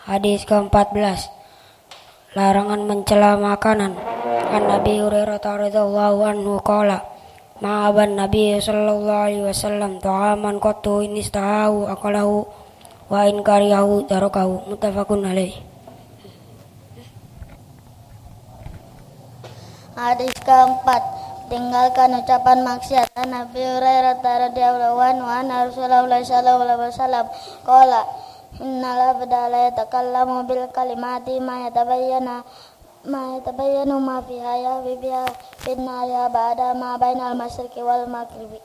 Hadis ke-14. Larangan mencela makanan. An Nabi Hurairah radhiyallahu anhu qala ma'aban Nabi sallallahu alaihi wasallam ta'aman qattu in istahahu akalahu wa in karihahu tarakahu. Muttafaqun alaih. Hadis keempat, tinggalkan ucapan maksiat. An Nabi Hurairah radhiyallahu anhu anna Rasulullah sallallahu alaihi wasallam qala innal abda la yatakallamu bil kalimati ma yatabayyanu ma fiha yahwi biha finna ba'da ma bainal masyriqi wal maghribi.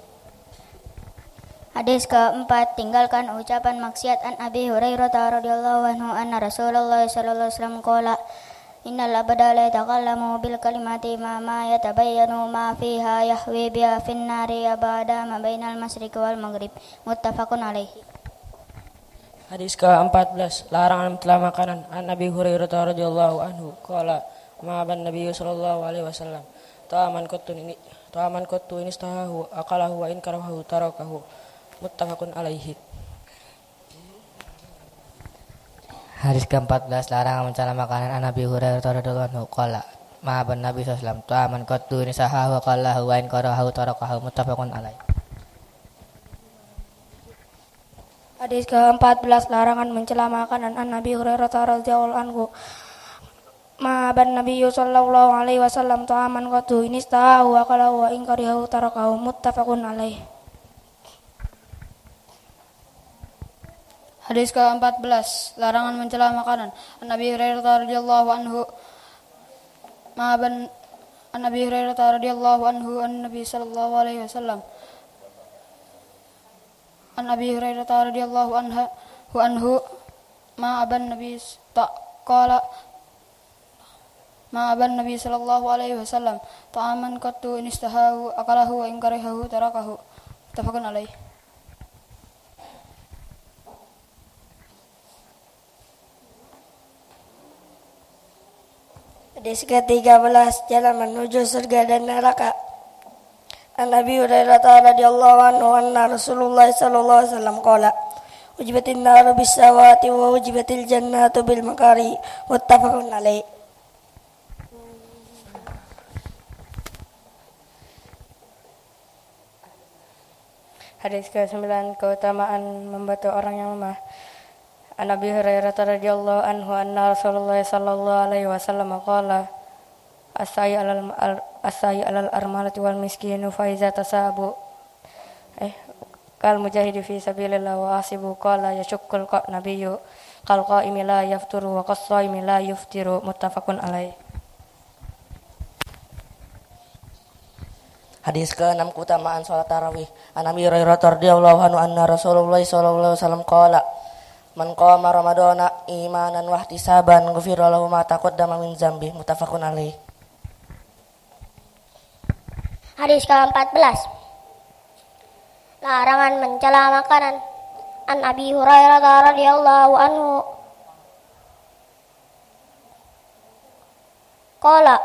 Hadis keempat, tinggalkan ucapan maksiat. An Abi Hurairah radhiyallahu anhu anna Rasulullah sallallahu alaihi wasallam qala innal abda la yatakallamu bil kalimati ma yatabayyanu ma fiha yahwi biha finnari ba'da ma bainal masyriqi wal maghrib. Muttafaqun alaihi. Hadis ke-14, larangan mencela makanan. An Nabi Hurairah radhiyallahu anhu qala ma'aban Nabi sallallahu alaihi wasallam ta'aman qattu in istahahu akalahu wa in karahahu tarakahu. Muttafaqun alaihi. Hadis ke-14, larangan mencela makanan. An Nabi Hurairah radhiyallahu anhu qala ma'aban Nabi sallallahu alaihi wasallam ta'aman qattu in istahahu akalahu wa in karahahu tarakahu. Muttafaqun alaihi. Hadis ke-14, larangan mencela makanan. An Nabi Hurairah radhiyallahu anhu ma'aban Nabi sallallahu alaihi wasallam ta'aman qattu in istahahu akalahu wa in karihahu tarakahu. Muttafaqun alaih. Hadis ke-14, larangan mencela makanan. An Nabi Hurairah radhiyallahu anhu ma'aban An Nabi Hurairah radhiyallahu anhu an Nabi sallallahu alaihi wasallam An Nabi Hurairah radhiyallahu anhu ma'aban Nabi qala ma'aban Nabi sallallahu alaihi wasallam ta'aman qattu in istahahu akalahu wa in karihahu tarakahu. Muttafaqun alaih. Hadis ke-13, jalan menuju surga dan neraka. An Nabi Hurairah radhiyallahu anhu anna Rasulullah sallallahu alaihi wasallam qala ujibatin naru bis-sawati wa ujibatil jannatu bil makari. Muttafaqun alaih. Hadis ke-9, keutamaan membantu orang yang lemah. An Nabi Hurairah radhiyallahu anhu anna Rasulullah sallallahu alaihi wasallam qala asai alal armalati wal miskinu fa iza tasabu kal mujahidi fi sabilillah wa asibu qala yashukul nabiyyu qal qaimi la yafturu wa qasaimi la yuftiru. Muttafaqun alaih. Hadis ke-6, keutamaan salat tarawih. An Nabi Hurairah radhiyallahu anhu anna Rasulullah sallallahu alaihi wasallam qala man qama ramadhana imanan wa ihtisaban ghufira lahu ma taqaddama min dzambi. Muttafaqun alaih. Hadis ke-14, larangan mencela makanan. An Abi Hurairah radhiyallahu anhu qala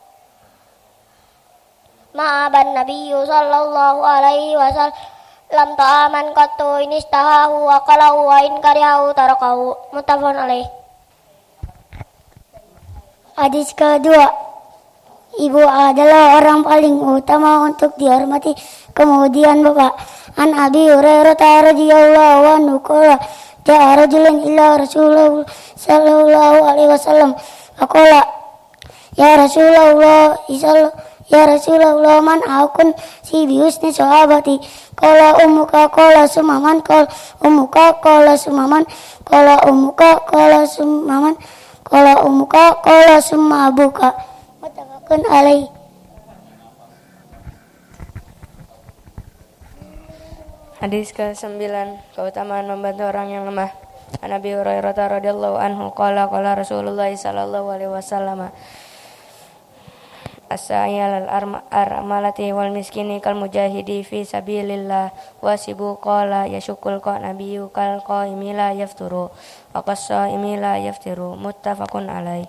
ma'aban Nabi sallallahu alaihi wasallam ta'aman qattu in istahahu wa qalahu wa in karihahu tarakahu. Muttafaqun alaih. Hadis kedua, ibu adalah orang paling utama untuk dihormati, kemudian bapak. An Abi Hurairah radhiyallahu anhu qala ja'a rajulun ila Rasulullah sallallahu alaihi wasallam faqala ya Rasulullah man akun si biusni sahabati qala ummuka qala sumaman qala ummuka qala sumaman qala ummuka qala sumaman qala ummuka qala summa abuka. Muttafaqun alaih. Hadis ke-9, keutamaan membantu orang yang lemah. An Nabi Hurairah radhiyallahu anhu qala qala Rasulullah sallallahu alaihi wasallam as-sa'yal armalati wal miskini kal mujahidi fi sabilillah wasibu qala yashukul nabiyyu kal qaimi la yafturu wa qasaimi la yaftiru. Muttafaqun alaih.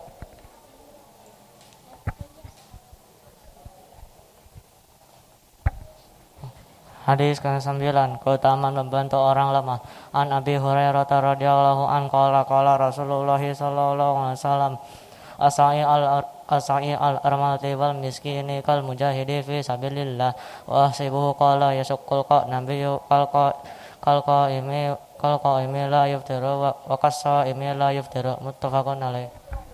Hadis ke-9, keutamaan membantu orang lemah. An Abi Hurairah radhiyallahu anhu qala Rasulullah sallallahu alaihi wasallam asai al-armati wal miskini kal mujahidi fi sabilillah wa ahsibuhu qala yasukul qa nabiyyu kal qaimi la yuftiru wa qasaimi la yuftiru muttafaqun alaih.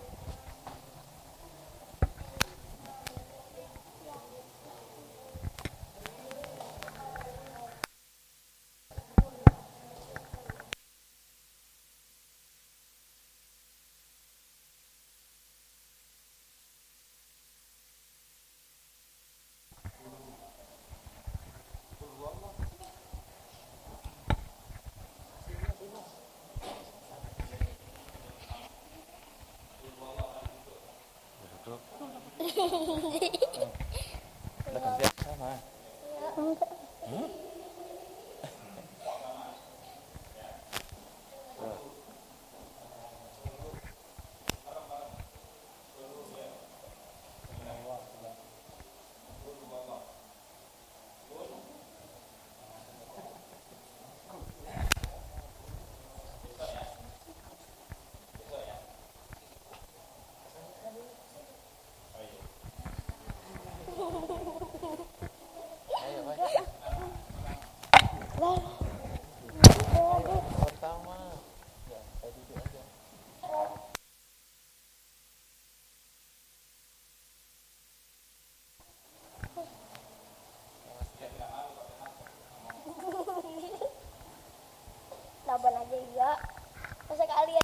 Laban aja iya. Masa kalian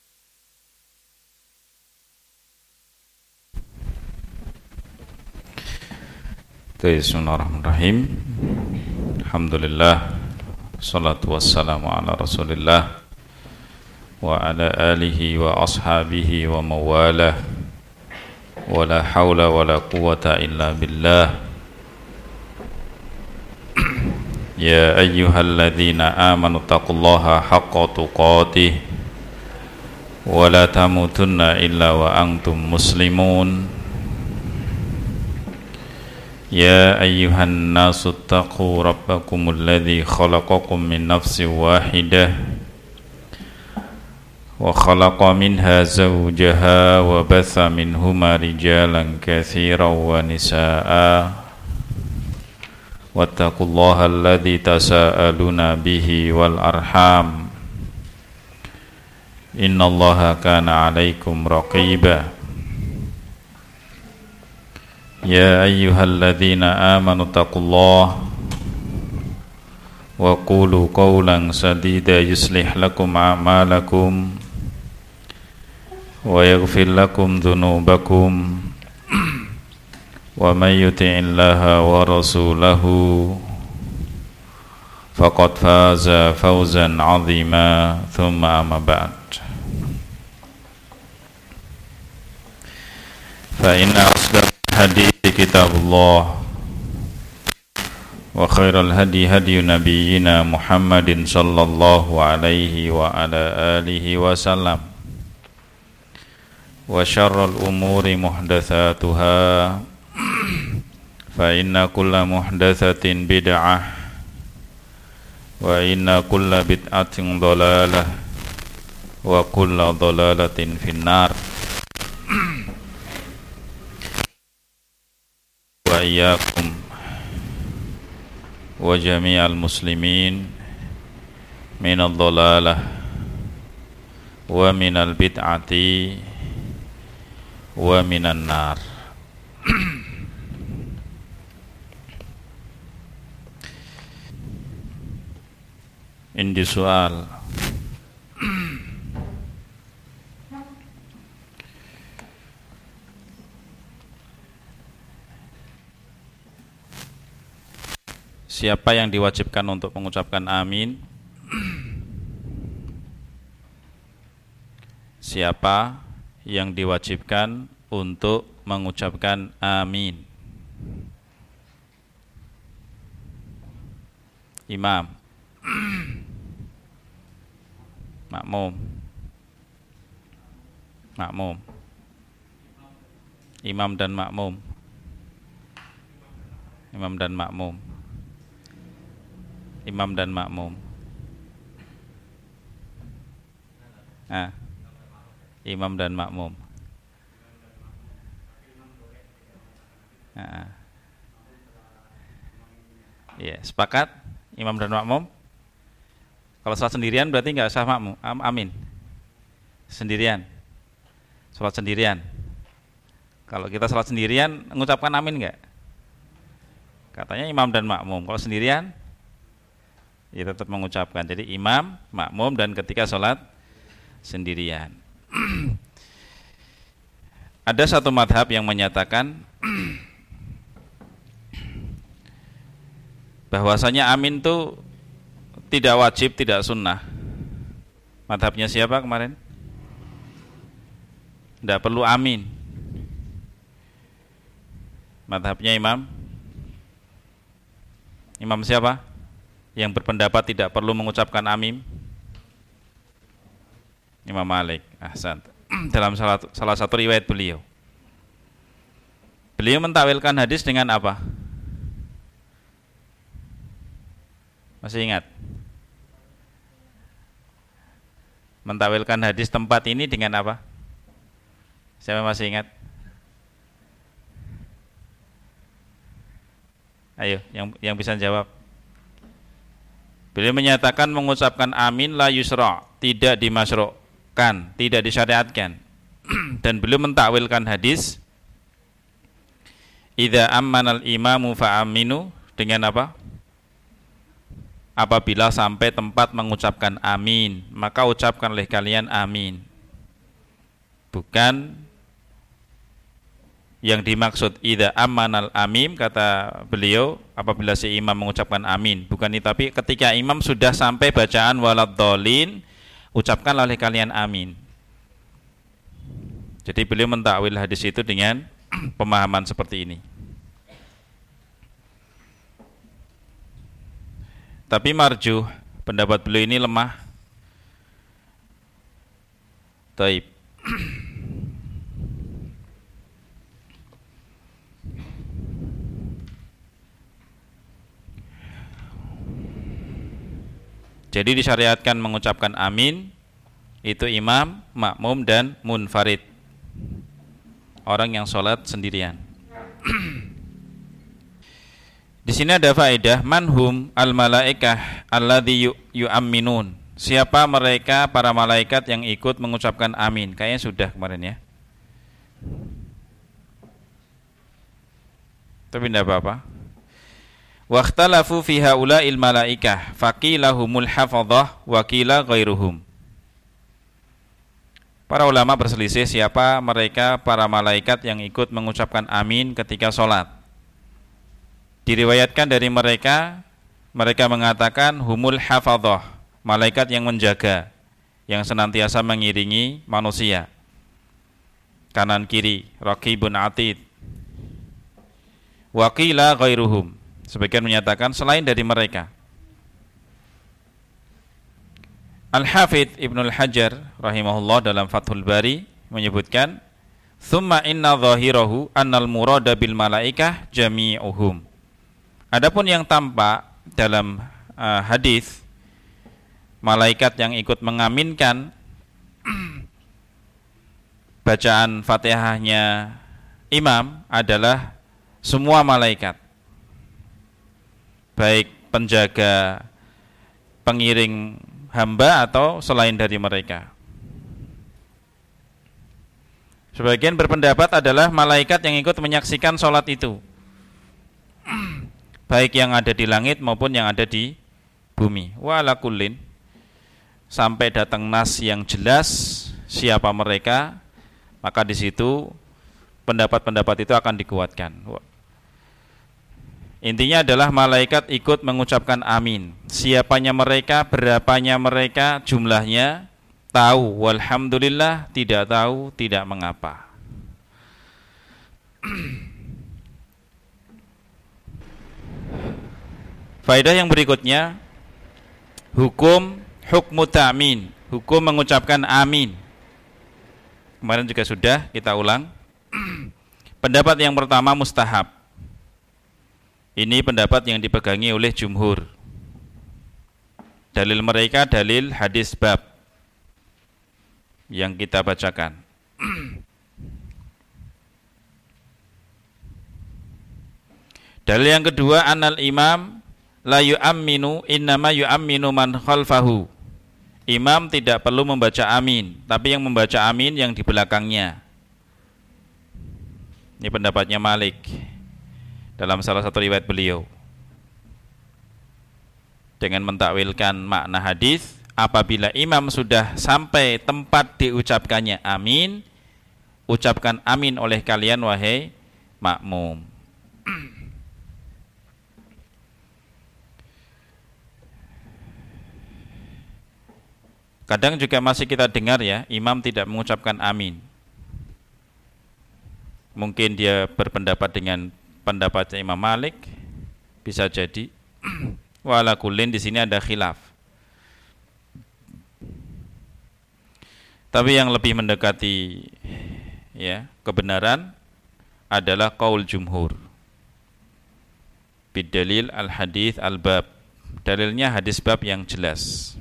Bismillahirrahmanirrahim. Alhamdulillah, salatu wassalamu ala rasulillah wa ala alihi wa ashabihi wa mawalah, wa la hawla wa la quwata illa billah. Ya ayyuhalladzina amanu taqullaha haqqa tuqatih wa la tamutunna illa wa antum muslimun. يا أيها الناس اتقوا ربكم الذي خلقكم من نفس واحدة وخلق منها زوجها وبث منهما رجالا كثيرا ونساء واتقوا الله الذي تساءلون به والأرحام إن الله كان عليكم رقيبا يا أيها الذين آمنوا اتقوا الله وقولوا قولا سديدا يصلح لكم أعمالكم ويغفر لكم ذنوبكم ومن يطع الله ورسوله فقد فاز فوزا عظيما ثم أما بعد فإن أصدق الحديث كتاب الله وخير الهدي هدي نبينا محمد صلى الله عليه وعلى آله وسلم وشر الأمور محدثاتها فإن كل محدثة بدعة وإن كل بدعة ضلالة وكل ضلالة في النار وإياكم وجميع المسلمين من الضلالة ومن البدعة ومن النار. Ini soal siapa yang diwajibkan untuk mengucapkan amin? Siapa yang diwajibkan untuk mengucapkan amin? Imam, makmum, imam dan makmum, imam dan makmum? Imam dan makmum. Ya, sepakat imam dan makmum. Kalau salat sendirian berarti nggak sah makmum. Amin. Sendirian. Salat sendirian. Kalau kita salat sendirian mengucapkan amin nggak? Katanya imam dan makmum. Kalau sendirian ya tetap mengucapkan. Jadi imam, makmum, dan ketika salat sendirian. Ada satu madhab yang menyatakan bahwasanya amin itu tidak wajib, tidak sunnah. Madhabnya siapa kemarin? Tidak perlu amin. Madhabnya Imam siapa? Yang berpendapat tidak perlu mengucapkan amin? Imam Malik. Ahsan. Dalam salah satu riwayat beliau mentakwilkan hadis dengan apa? Masih ingat? Mentakwilkan hadis tempat ini dengan apa? Siapa masih ingat? Ayo, yang bisa jawab. Beliau menyatakan mengucapkan amin la yusra, tidak dimasyrukkan, tidak disyariatkan. Dan beliau mentakwilkan hadis idza ammanal imamu fa aminu dengan apa? Apabila sampai tempat mengucapkan amin, maka ucapkan oleh kalian amin. Bukan yang dimaksud idza ammanal amim, kata beliau, apabila si imam mengucapkan amin, bukan itu, tapi ketika imam sudah sampai bacaan waladhdallin, ucapkan oleh kalian amin. Jadi beliau mentakwil hadis itu dengan pemahaman seperti ini. Tapi marjuh, pendapat beliau ini lemah. Taib. Jadi disyariatkan mengucapkan amin itu imam, makmum, dan munfarid, orang yang sholat sendirian. Di sini ada faedah, manhum al malaikah alladzi yu'amminun. Siapa mereka para malaikat yang ikut mengucapkan amin? Kayaknya sudah kemarin ya. Tapi tidak apa-apa. Wakhtalafu fi haula'il malaikah faqila humul hafadhah wa qila ghairuhum. Para ulama berselisih siapa mereka para malaikat yang ikut mengucapkan amin ketika sholat. Diriwayatkan dari mereka mengatakan humul hafadhah, malaikat yang menjaga, yang senantiasa mengiringi manusia kanan kiri, raqibun atid. Wa qila ghairuhum, sebagian menyatakan selain dari mereka. Al-Hafidh Ibnul Hajar rahimahullah dalam Fathul Bari menyebutkan, "Tsumma inna dhahirahu annal murada bil malaikah jami'uhum." Adapun yang tampak dalam hadis malaikat yang ikut mengaminkan bacaan Fatihahnya imam adalah semua malaikat, baik penjaga, pengiring hamba atau selain dari mereka. Sebagian berpendapat adalah malaikat yang ikut menyaksikan sholat itu, baik yang ada di langit maupun yang ada di bumi. Wa ala kullin, sampai datang nas yang jelas siapa mereka, maka di situ pendapat-pendapat itu akan dikuatkan. Intinya adalah malaikat ikut mengucapkan amin. Siapanya mereka, berapanya mereka, jumlahnya, tahu, walhamdulillah, tidak tahu, tidak mengapa. Faedah yang berikutnya, hukmu ta'min, hukum mengucapkan amin. Kemarin juga sudah kita ulang. Pendapat yang pertama mustahab. Ini pendapat yang dipegangi oleh jumhur. Dalil mereka dalil hadis bab yang kita bacakan. Dalil yang kedua, anal imam la yu'amminu innama yu'amminu man khalfahu. Imam tidak perlu membaca amin, tapi yang membaca amin yang di belakangnya. Ini pendapatnya Malik dalam salah satu riwayat beliau. Dengan mentakwilkan makna hadis, apabila imam sudah sampai tempat diucapkannya amin, ucapkan amin oleh kalian wahai makmum. Kadang juga masih kita dengar ya, imam tidak mengucapkan amin. Mungkin dia berpendapat dengan pendapatnya Imam Malik, bisa jadi. Wala kullin di sini ada khilaf. Tapi yang lebih mendekati ya kebenaran adalah qaul jumhur. Bidalil al-hadits al-bab. Dalilnya hadis bab yang jelas.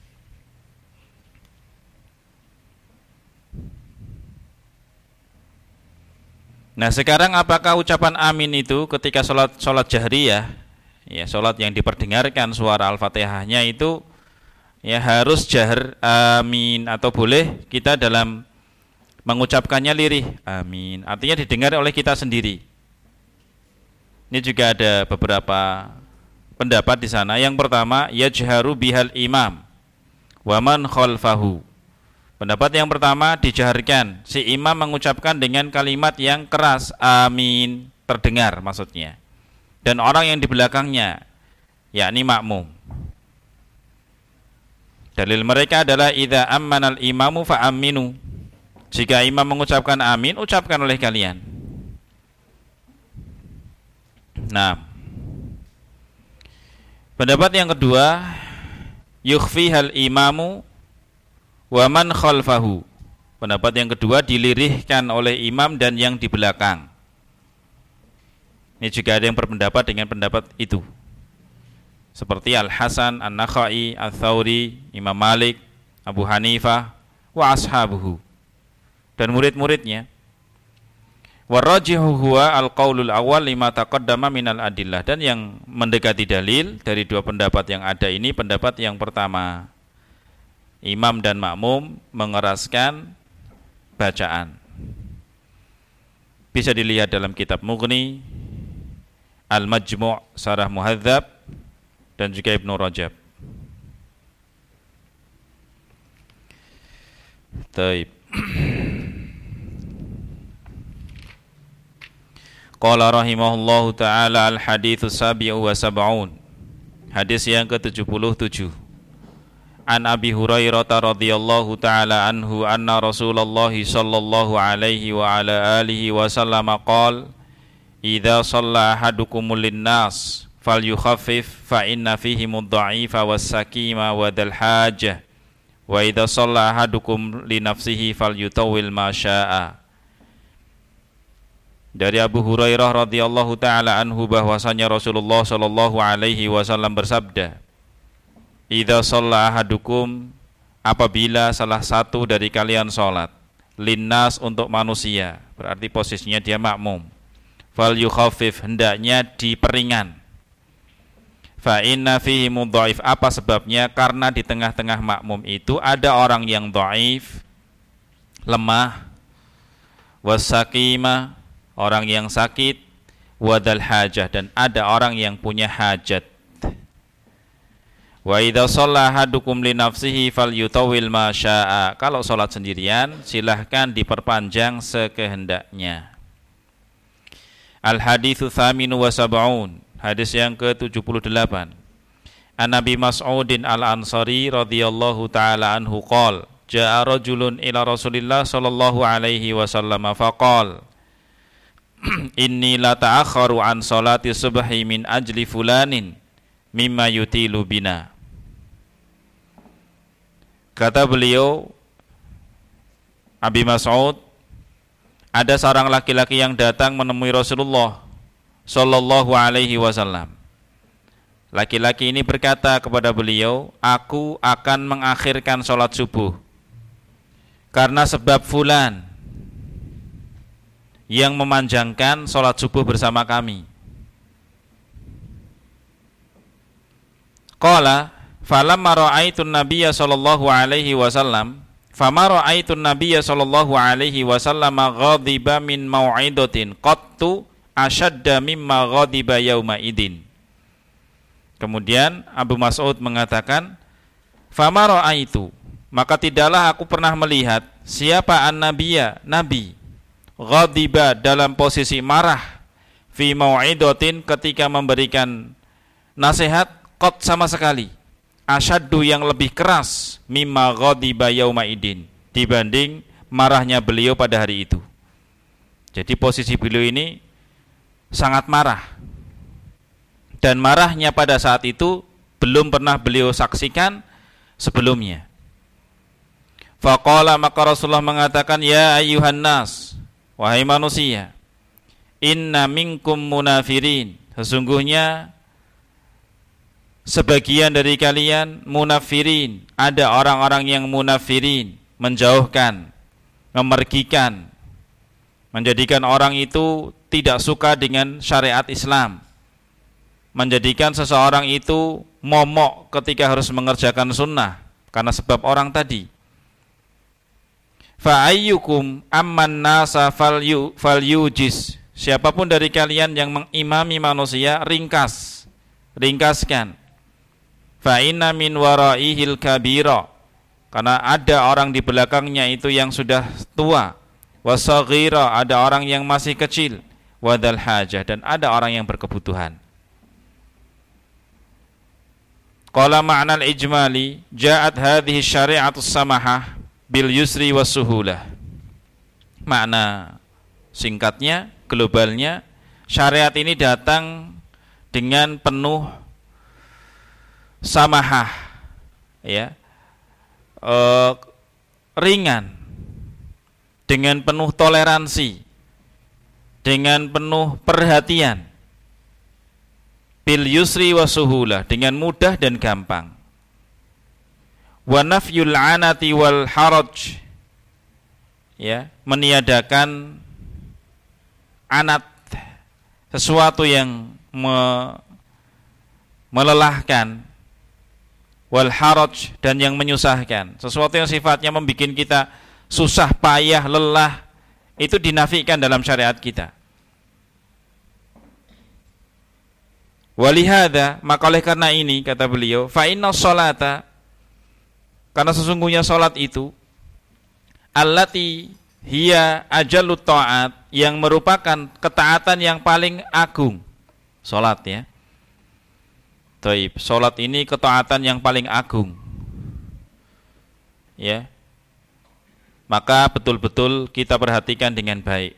Nah, sekarang apakah ucapan amin itu ketika sholat jahriyah, ya sholat yang diperdengarkan suara al-fatihahnya itu ya harus jahar amin, atau boleh kita dalam mengucapkannya lirih amin, artinya didengar oleh kita sendiri. Ini juga ada beberapa pendapat di sana. Yang pertama, yajharu bihal imam wa man khalfahu. Pendapat yang pertama, dijaharkan, si imam mengucapkan dengan kalimat yang keras, amin, terdengar maksudnya, dan orang yang di belakangnya, yakni makmum. Dalil mereka adalah idza ammanal imamu fa aminu. Jika imam mengucapkan amin, ucapkan oleh kalian. Nah, pendapat yang kedua, yukhfihal imamu wa man khalfahu. Pendapat yang kedua, dilirihkan oleh imam dan yang di belakang. Ini juga ada yang berpendapat dengan pendapat itu, seperti Al-Hasan, An-Nakhai, Al-Thawri, Imam Malik, Abu Hanifah, wa ashabuhu, dan murid-muridnya. Warajihu huwa al-qaulul awal lima taqaddama minal adillah. Dan yang mendekati dalil dari dua pendapat yang ada ini, pendapat yang pertama, imam dan makmum mengeraskan bacaan. Bisa dilihat dalam kitab Mughni, Al-Majmu' Syarah Muhadzab, dan juga Ibnu Rajab. Taib. Qala rahimahullahu ta'ala al-hadithu sabi'u wa sab'un. Hadis yang ke-77. An Abi Hurairah radhiyallahu ta'ala anhu anna Rasulullah sallallahu alaihi wa ala alihi wasallam qala idza shalla ahadukumul linnas falyukhaffif fa inna fihimud dha'ifa was-sakima wa dzal hajah wa idza shalla ahadukum li nafsihi falyutawwil ma syaa. Dari Abu Hurairah radhiyallahu ta'ala anhu bahwasanya Rasulullah sallallahu alaihi wasallam bersabda, idza shalla ahadukum, apabila salah satu dari kalian salat, linnas, untuk manusia, berarti posisinya dia makmum, fal yukhaffif, hendaknya diperingan. Fa inna fihi mudhaif, apa sebabnya? Karena di tengah-tengah makmum itu ada orang yang dhaif, lemah, wasaqima, orang yang sakit, wadal hajah, dan ada orang yang punya hajat. Wa idza shalla ahadukum li nafsihi falyutawwil ma syaa. Kalau salat sendirian silahkan diperpanjang sekehendaknya. Al haditsu tsaminu wa sab'un. Hadis yang ke-78. An Nabi Mas'udin Al-Ansari radhiyallahu taala anhu qala jaa rajulun ila Rasulillah sallallahu alaihi wasallam faqala inni la ta'akharu an salati subhi min ajli fulanin mimma yutilu bina. Kata beliau, Abi Mas'ud, ada seorang laki-laki yang datang menemui Rasulullah sallallahu alaihi wasallam. Laki-laki ini berkata kepada beliau, aku akan mengakhirkan sholat subuh karena sebab fulan yang memanjangkan sholat subuh bersama kami. Qala falamma ra'aitun nabiyya sallallahu alaihi wasallam fama ra'aitun nabiyya sallallahu alaihi wasallam ghadiba min mau'idatin qattu ashadda mimma ghadiba yauma idin. Kemudian Abu Mas'ud mengatakan, fama ra'aitu, maka tidaklah aku pernah melihat siapa an-nabiyya, nabi, ghadiba dalam posisi marah, fi mau'idatin ketika memberikan nasihat, qat sama sekali, asyaddu yang lebih keras, mimma ghadiba yauma idin, dibanding marahnya beliau pada hari itu. Jadi posisi beliau ini sangat marah. Dan marahnya pada saat itu belum pernah beliau saksikan sebelumnya. Faqala, maka Rasulullah mengatakan, ya ayyuhan nas, wahai manusia, inna minkum munafirin, sesungguhnya sebagian dari kalian munafirin, ada orang-orang yang munafirin, menjauhkan, memergikan, menjadikan orang itu tidak suka dengan syariat Islam, menjadikan seseorang itu momok ketika harus mengerjakan sunnah karena sebab orang tadi. Fa ayyukum amman nasa falyujis, siapapun dari kalian yang mengimami manusia, ringkaskan. Fa inna min waraihil kabira, karena ada orang di belakangnya itu yang sudah tua, wasaghira, ada orang yang masih kecil, wadal hajah, dan ada orang yang berkebutuhan. Qala ma'nal ijmali, ja'at hadhihi syari'atus samahah bil yusri was suhulah. Makna singkatnya, globalnya, syariat ini datang dengan penuh samahah, ya, ringan, dengan penuh toleransi, dengan penuh perhatian. Bil yusri wa suhulah, dengan mudah dan gampang. Wa nafyul anati wal haraj, ya, meniadakan anat, sesuatu yang melelahkan, wal haraj, dan yang menyusahkan, sesuatu yang sifatnya membuat kita susah, payah, lelah, itu dinafikan dalam syariat kita. Walihada, maka oleh karena ini, kata beliau, fa inna sholata, karena sesungguhnya sholat itu, allati hiya ajallut ta'at, yang merupakan ketaatan yang paling agung. Sholat, ya. Taib, sholat ini ketaatan yang paling agung, ya. Maka betul-betul kita perhatikan dengan baik,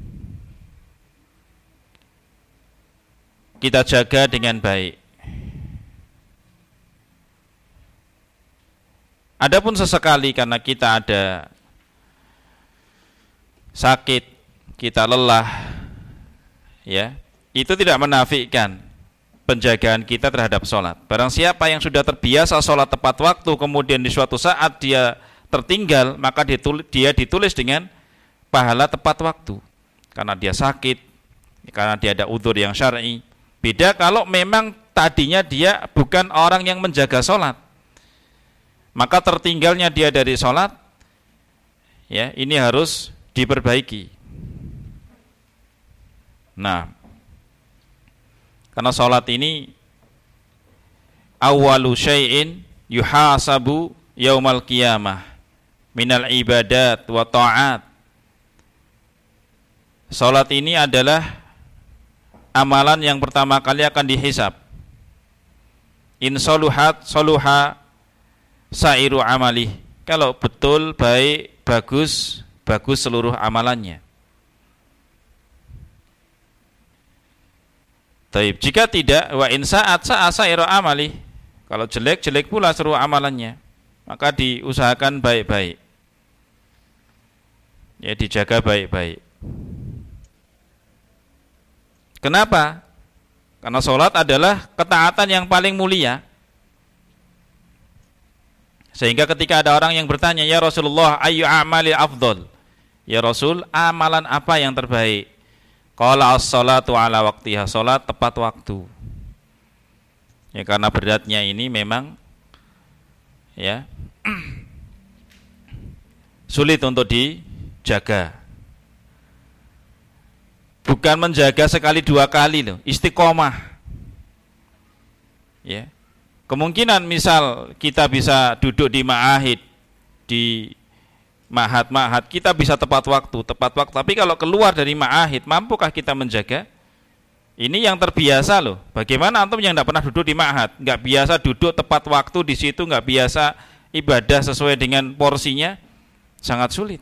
kita jaga dengan baik. Adapun sesekali karena kita ada sakit, kita lelah, ya, itu tidak menafikan penjagaan kita terhadap sholat. Barang siapa yang sudah terbiasa sholat tepat waktu, kemudian di suatu saat dia tertinggal, maka dia ditulis dengan pahala tepat waktu, karena dia sakit, karena dia ada udzur yang syar'i. Beda kalau memang tadinya dia bukan orang yang menjaga sholat, maka tertinggalnya dia dari sholat, ya, ini harus diperbaiki. Nah, karena sholat ini awwalu syai'in yuhasabu yaumal qiyamah minal ibadat wa ta'at. Sholat ini adalah amalan yang pertama kali akan dihisab. In soluhat soluha sairu amali, kalau betul, baik, bagus, bagus seluruh amalannya. Taib, jika tidak, wa in sa'at sairu amali, kalau jelek, jelek pula seluruh amalannya, maka diusahakan baik-baik, ya, dijaga baik-baik. Kenapa? Karena sholat adalah ketaatan yang paling mulia. Sehingga ketika ada orang yang bertanya, ya Rasulullah, ayyu a'mali afdol? Ya Rasul, amalan apa yang terbaik? Qala as-salatu ala waqtiha, sholat tepat waktu. Ya, karena beratnya ini memang ya sulit untuk dijaga. Bukan menjaga sekali dua kali loh, istiqomah. Ya. Kemungkinan misal kita bisa duduk di ma'ahid, di ma'had, kita bisa tepat waktu. Tapi kalau keluar dari ma'ahid, mampukah kita menjaga? Ini yang terbiasa loh. Bagaimana antum yang tidak pernah duduk di ma'had, nggak biasa duduk tepat waktu di situ, nggak biasa ibadah sesuai dengan porsinya, sangat sulit.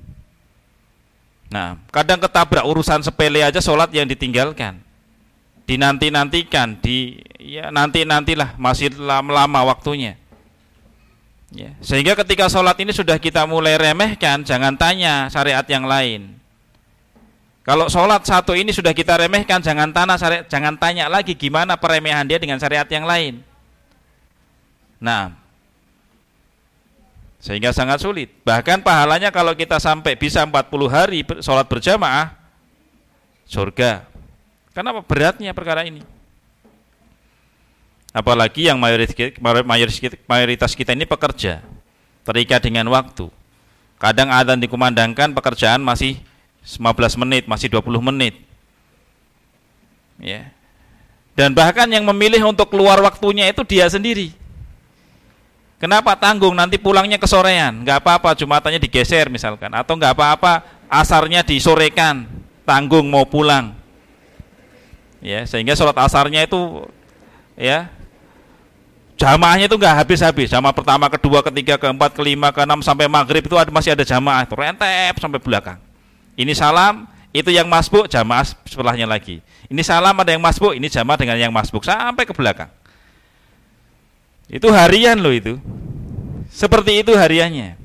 Nah, kadang ketabrak urusan sepele aja sholat yang ditinggalkan, dinanti-nantikan, nantilah masih lama waktunya. Ya, sehingga ketika sholat ini sudah kita mulai remehkan, jangan tanya syariat yang lain. Kalau sholat satu ini sudah kita remehkan, jangan tanya lagi gimana peremehan dia dengan syariat yang lain. Nah, sehingga sangat sulit. Bahkan pahalanya kalau kita sampai bisa 40 hari sholat berjamaah, surga. Kenapa beratnya perkara ini? Apalagi yang mayoritas kita ini pekerja, terikat dengan waktu. Kadang adzan dikumandangkan, pekerjaan masih 15 menit, masih 20 menit. Ya. Dan bahkan yang memilih untuk keluar waktunya itu dia sendiri. Kenapa tanggung, nanti pulangnya kesorean, nggak apa-apa, jumatannya digeser misalkan, atau nggak apa-apa, asarnya disorekan, tanggung mau pulang. Ya, sehingga sholat asarnya itu ya jamaahnya itu nggak habis-habis. Jamaah pertama, kedua, ketiga, keempat, kelima, keenam sampai maghrib itu masih ada jamaah itu rentep sampai belakang. Ini salam, itu yang masbuk, jamaah sebelahnya lagi. Ini salam, ada yang masbuk, ini jamaah dengan yang masbuk sampai ke belakang. Itu harian loh itu. Seperti itu hariannya.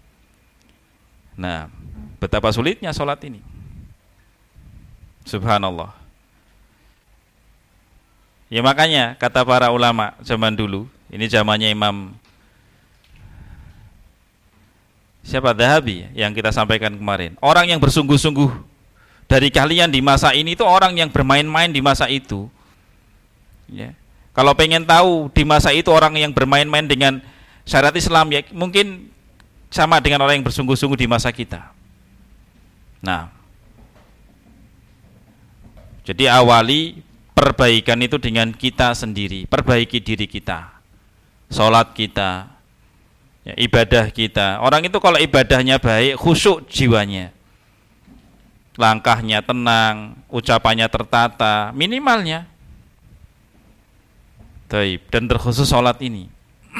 Nah, betapa sulitnya sholat ini. Subhanallah. Ya makanya kata para ulama zaman dulu, ini zamannya Imam siapa, Dhahabi yang kita sampaikan kemarin. Orang yang bersungguh-sungguh dari kalian di masa ini itu orang yang bermain-main di masa itu. Ya. Kalau pengen tahu di masa itu orang yang bermain-main dengan syariat Islam, ya mungkin sama dengan orang yang bersungguh-sungguh di masa kita. Nah, jadi awali perbaikan itu dengan kita sendiri, perbaiki diri kita, sholat kita, ya, ibadah kita. Orang itu kalau ibadahnya baik, khusyuk jiwanya, langkahnya tenang, ucapannya tertata, minimalnya. Taib. Dan terkhusus sholat ini.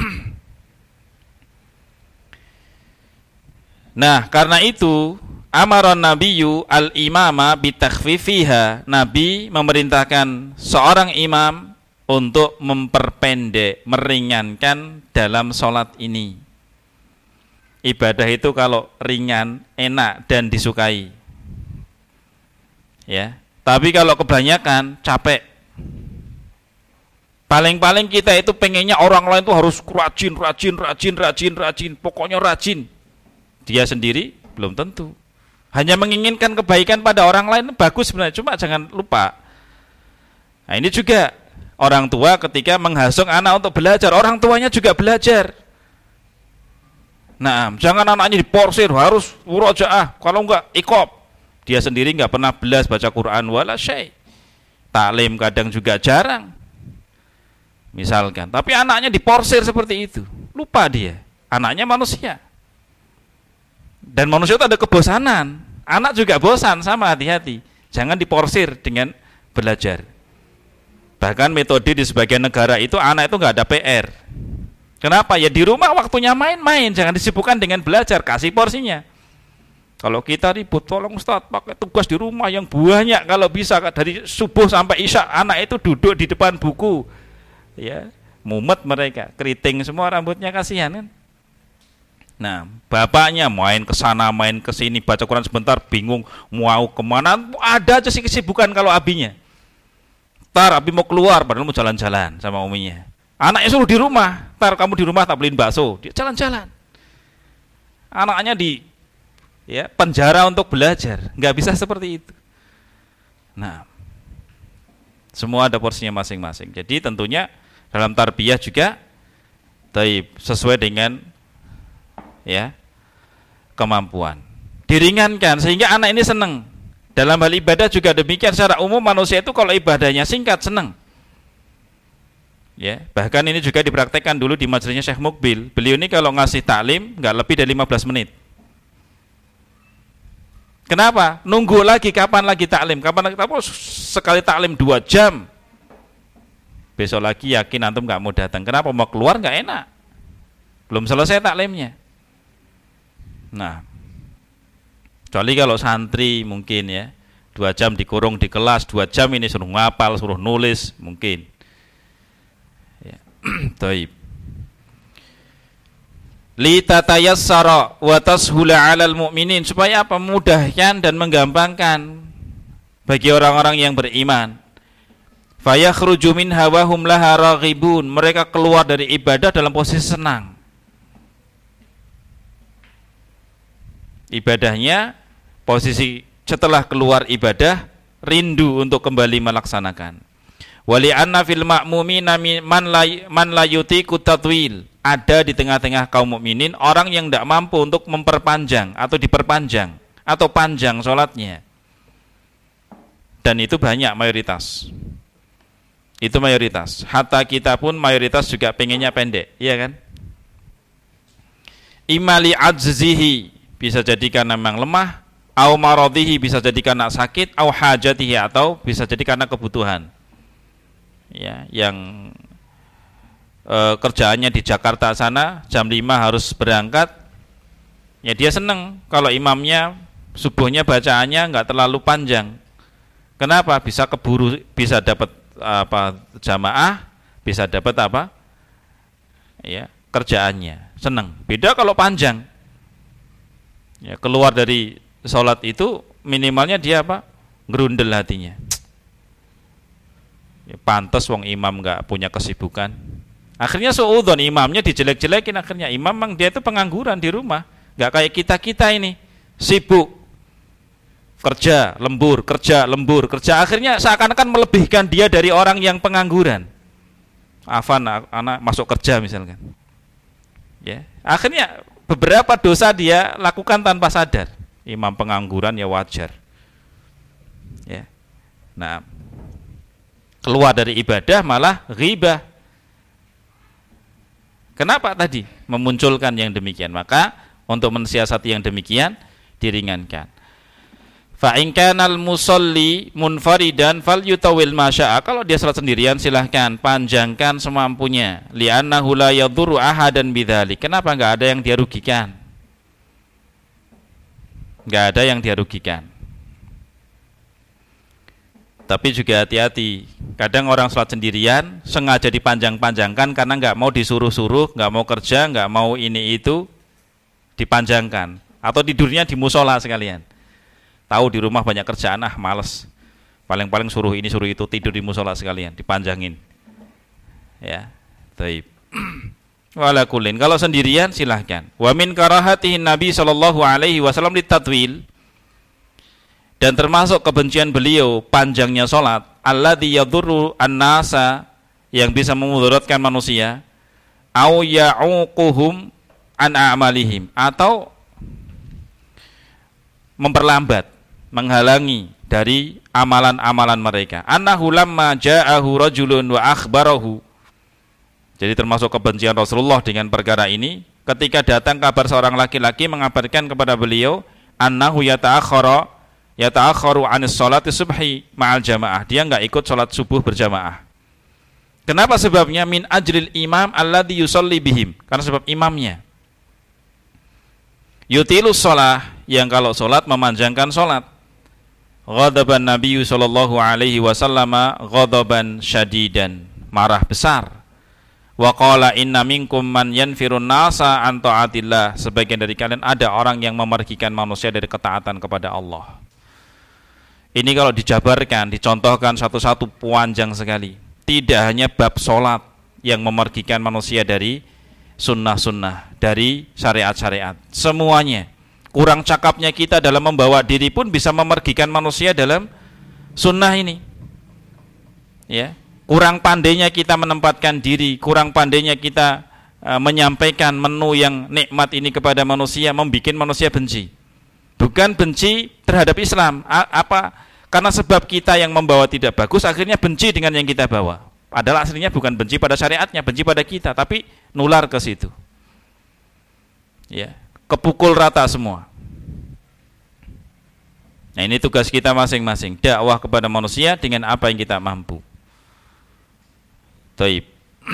Nah, karena itu amaran nabiyyu al-imama bitakhfifiha. Nabi memerintahkan seorang imam untuk memperpendek, meringankan dalam sholat ini. Ibadah itu kalau ringan, enak dan disukai. Ya. Tapi kalau kebanyakan capek. Paling-paling kita itu pengennya orang lain itu harus rajin, pokoknya rajin. Dia sendiri belum tentu. Hanya menginginkan kebaikan pada orang lain bagus sebenarnya, cuma jangan lupa. Nah, ini juga orang tua ketika menghasung anak untuk belajar, orang tuanya juga belajar. Nah, jangan anaknya diporsir harus murojaah, kalau enggak iqab. Dia sendiri enggak pernah belas baca Quran wala syai'. Taklim kadang juga jarang. Misalkan, tapi anaknya diporsir seperti itu, lupa dia, anaknya manusia. Dan manusia itu ada kebosanan, anak juga bosan, sama, hati-hati. Jangan diporsir dengan belajar. Bahkan metode di sebagian negara itu anak itu nggak ada PR. Kenapa? Ya di rumah waktunya main-main, jangan disibukkan dengan belajar, kasih porsinya. Kalau kita ribut, tolong Ustaz pakai tugas di rumah yang banyak, kalau bisa dari subuh sampai isya anak itu duduk di depan buku. Ya, mumet mereka, keriting semua rambutnya, kasihan kan. Nah, bapaknya main ke sana, main ke sini, baca Quran sebentar bingung mau kemana, ada aja sih kesibukan kalau abinya. Tar, Abi mau keluar, padahal mau jalan-jalan sama uminya. Anaknya suruh di rumah, Tar kamu di rumah tak beliin bakso, dia jalan-jalan. Anaknya di penjara untuk belajar, nggak bisa seperti itu. Nah, semua ada porsinya masing-masing. Jadi tentunya dalam tarbiyah juga sesuai dengan kemampuan. Diringankan sehingga anak ini senang. Dalam hal ibadah juga demikian, secara umum manusia itu kalau ibadahnya singkat senang. Ya, bahkan ini juga dipraktekkan dulu di majelisnya Syekh Mukbil. Beliau ini kalau ngasih taklim nggak lebih dari 15 menit. Kenapa? Nunggu lagi kapan lagi taklim? Sekali taklim 2 jam. Besok lagi yakin antum nggak mau datang. Kenapa? Mau keluar nggak enak. Belum selesai taklimnya. Nah, kecuali kalau santri mungkin 2 jam dikurung di kelas, 2 jam ini suruh ngapal, suruh nulis mungkin. Taib. Li tatayassara wa tashula 'alal mu'minin, supaya apa? Memudahkan dan menggampangkan bagi orang-orang yang beriman. Fayakhruju minha wa hum laha raghibun, mereka keluar dari ibadah dalam posisi senang. Ibadahnya posisi setelah keluar ibadah rindu untuk kembali melaksanakan. Wali anna fil ma'mumina man la yutiqu tatwil, ada di tengah-tengah kaum mukminin orang yang tidak mampu untuk memperpanjang atau diperpanjang atau panjang sholatnya. Dan itu banyak, mayoritas. Itu mayoritas. Hatta kita pun mayoritas juga pengennya pendek, iya kan? Imali ajzihi, bisa jadi karena memang lemah, au maradhihi, bisa jadi karena sakit, au hajatihi, atau bisa jadi karena kebutuhan. Yang kerjaannya di Jakarta sana jam 5 harus berangkat, dia seneng kalau imamnya subuhnya bacaannya nggak terlalu panjang. Kenapa? Bisa keburu, bisa dapat jamaah, bisa dapat kerjaannya, seneng. Beda kalau panjang, keluar dari sholat itu minimalnya dia ngerundel hatinya. Pantas wong imam nggak punya kesibukan. Akhirnya suudzon, imamnya dijelek-jelekin. Akhirnya imam memang dia itu pengangguran di rumah, nggak kayak kita ini sibuk kerja lembur. Akhirnya seakan-akan melebihkan dia dari orang yang pengangguran. Afan, anak masuk kerja misalkan. Akhirnya beberapa dosa dia lakukan tanpa sadar. Imam pengangguran wajar. Nah, keluar dari ibadah malah ghibah. Kenapa tadi? Memunculkan yang demikian. Maka untuk mensiasati yang demikian diringankan. Fa in kanal musalli munfaridan falyutawil ma syaa. Kalau dia salat sendirian silahkan panjangkan semampunya. Li'annahu la yadhurru ahadan bidzalik. Kenapa? Enggak ada yang dia rugikan. Enggak ada yang dia rugikan. Tapi juga hati-hati, kadang orang sholat sendirian sengaja dipanjang-panjangkan karena nggak mau disuruh-suruh, nggak mau kerja, nggak mau ini itu, dipanjangkan. Atau tidurnya di musola sekalian. Tahu di rumah banyak kerjaan, males. Paling-paling suruh ini suruh itu, tidur di musola sekalian, dipanjangin. Taib. Wala kulin, kalau sendirian silahkan. Wa min karahatihin Nabi SAW litatwil, dan termasuk kebencian beliau panjangnya sholat, alladzi yadurru an-nasa, yang bisa memudaratkan manusia, au ya'uquhum an a'malihim, atau memperlambat, menghalangi dari amalan-amalan mereka. Annahu lamma ja'ahu rajulun wa akhbarahu. Jadi termasuk kebencian Rasulullah dengan perkara ini, ketika datang kabar seorang laki-laki mengabarkan kepada beliau, annahu yata'akharu 'anis sholati subhi ma'al jamaah, dia enggak ikut sholat subuh berjamaah. Kenapa sebabnya? Min ajril imam alladhi yusalli bihim, karena sebab imamnya yutilus sholah, yang kalau sholat memanjangkan sholat. Ghadaban Nabi sallallahu alaihi wasallam ghadaban syadidan, marah besar. Wa qala inna minkum man yanfirun nasa an ta'atillah, sebagian dari kalian ada orang yang memergikan manusia dari ketaatan kepada Allah. Ini kalau dijabarkan, dicontohkan satu-satu panjang sekali. Tidak hanya bab sholat yang memergikan manusia dari sunnah-sunnah, dari syariat-syariat. Semuanya. Kurang cakapnya kita dalam membawa diri pun bisa memergikan manusia dalam sunnah ini. Ya. Kurang pandainya kita menempatkan diri, kurang pandainya kita menyampaikan menu yang nikmat ini kepada manusia, membuat manusia benci. Bukan benci terhadap Islam. Karena sebab kita yang membawa tidak bagus, akhirnya benci dengan yang kita bawa. Padahal aslinya bukan benci pada syariatnya, benci pada kita, tapi nular ke situ. Ya, kepukul rata semua. Nah, ini tugas kita masing-masing, dakwah kepada manusia dengan apa yang kita mampu. Taib.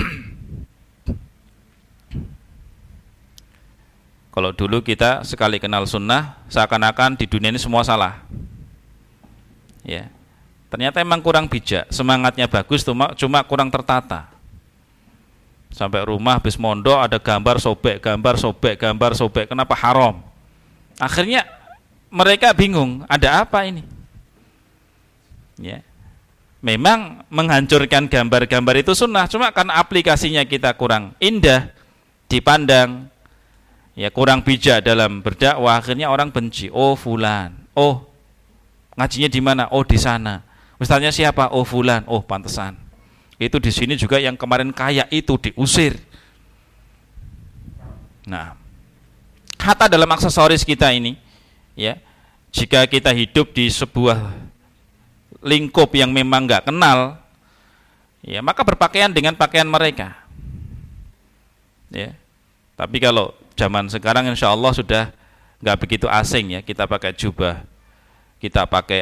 Kalau dulu kita sekali kenal sunnah, seakan-akan di dunia ini semua salah. Ya, ternyata emang kurang bijak, semangatnya bagus, cuma kurang tertata. Sampai rumah habis mondok ada gambar sobek, kenapa haram? Akhirnya mereka bingung, ada apa ini? Ya, memang menghancurkan gambar-gambar itu sunnah, cuma karena aplikasinya kita kurang indah dipandang, ya kurang bijak dalam berdakwah, akhirnya orang benci. Oh fulan, oh ngajinya di mana? Oh di sana. Ustaznya siapa? Oh fulan. Oh pantesan. Itu di sini juga yang kemarin kaya itu diusir. Nah, hatta dalam aksesoris kita ini, ya, jika kita hidup di sebuah lingkup yang memang nggak kenal, ya maka berpakaian dengan pakaian mereka. Ya, tapi kalau zaman sekarang, insya Allah sudah nggak begitu asing ya, kita pakai jubah. Kita pakai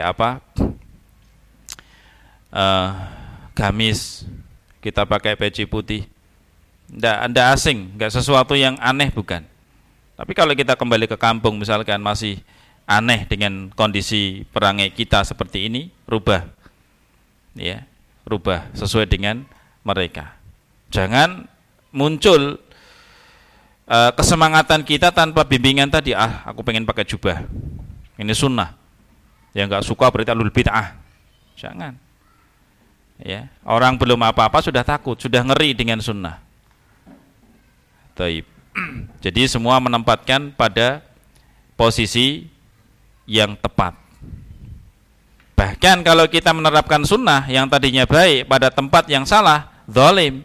gamis, kita pakai peci putih, ndak asing, nggak sesuatu yang aneh, bukan. Tapi kalau kita kembali ke kampung misalkan masih aneh dengan kondisi perangai kita seperti ini, rubah, ya, rubah sesuai dengan mereka. Jangan muncul kesemangatan kita tanpa bimbingan tadi. Aku pengen pakai jubah, ini sunnah. Yang nggak suka berarti ahlul bid'ah. Jangan. Ya, orang belum apa-apa sudah takut, sudah ngeri dengan sunnah. Taib. Jadi semua menempatkan pada posisi yang tepat. Bahkan kalau kita menerapkan sunnah yang tadinya baik pada tempat yang salah, zalim.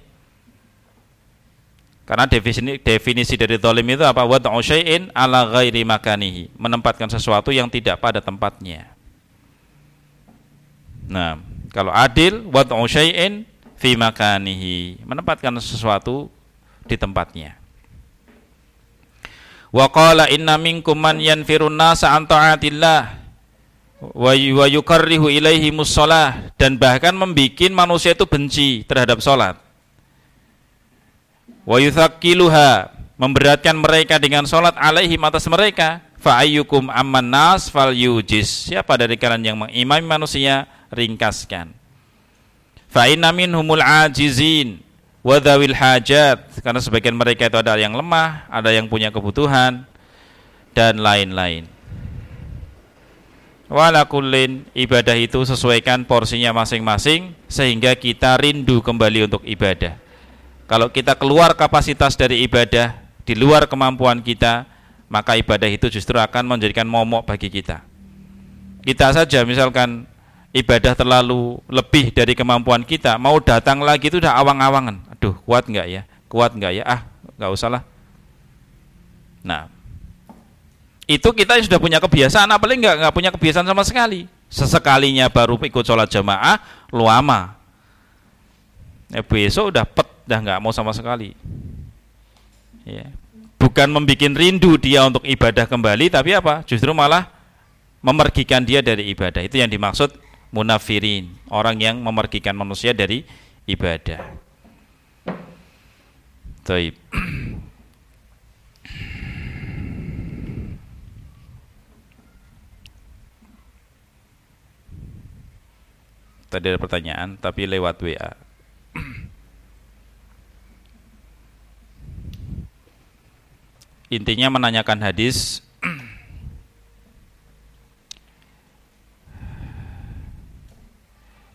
Karena definisi dari zalim itu apa? Wad'u syai'in ala ghairi makanihi, menempatkan sesuatu yang tidak pada tempatnya. Nah, kalau adil, wad'u syai'in fi makanihi, menempatkan sesuatu di tempatnya. Wa qala inna minkum man yanfirun nasa an ta'atillah wa yukarrihu ilaihimus shalah, dan bahkan membikin manusia itu benci terhadap salat. Wa yuthaqqiluha, memberatkan mereka dengan salat, alaihim, atas mereka. Fa ayyukum amman nas falyujiz, siapa dari kalian yang mengimami manusia, ringkaskan. Fa inna minhumul ajizin wa dzawil hajat, karena sebagian mereka itu ada yang lemah, ada yang punya kebutuhan, dan lain-lain. Wala kullin, ibadah itu sesuaikan porsinya masing-masing sehingga kita rindu kembali untuk ibadah. Kalau kita keluar kapasitas dari ibadah, di luar kemampuan kita, maka ibadah itu justru akan menjadikan momok bagi kita. Kita saja misalkan ibadah terlalu lebih dari kemampuan kita, mau datang lagi itu udah awang-awangan. Aduh, kuat enggak ya? Kuat enggak ya? Enggak usah lah. Nah, itu kita sudah punya kebiasaan, apalagi enggak punya kebiasaan sama sekali. Sesekalinya baru ikut sholat jamaah, lama. Besok udah dah enggak mau sama sekali. Ya. Bukan membuat rindu dia untuk ibadah kembali, tapi apa? Justru malah memergikan dia dari ibadah. Itu yang dimaksud munafirin, orang yang memergikan manusia dari ibadah. Taib. Tadi ada pertanyaan tapi lewat WA. Intinya menanyakan hadis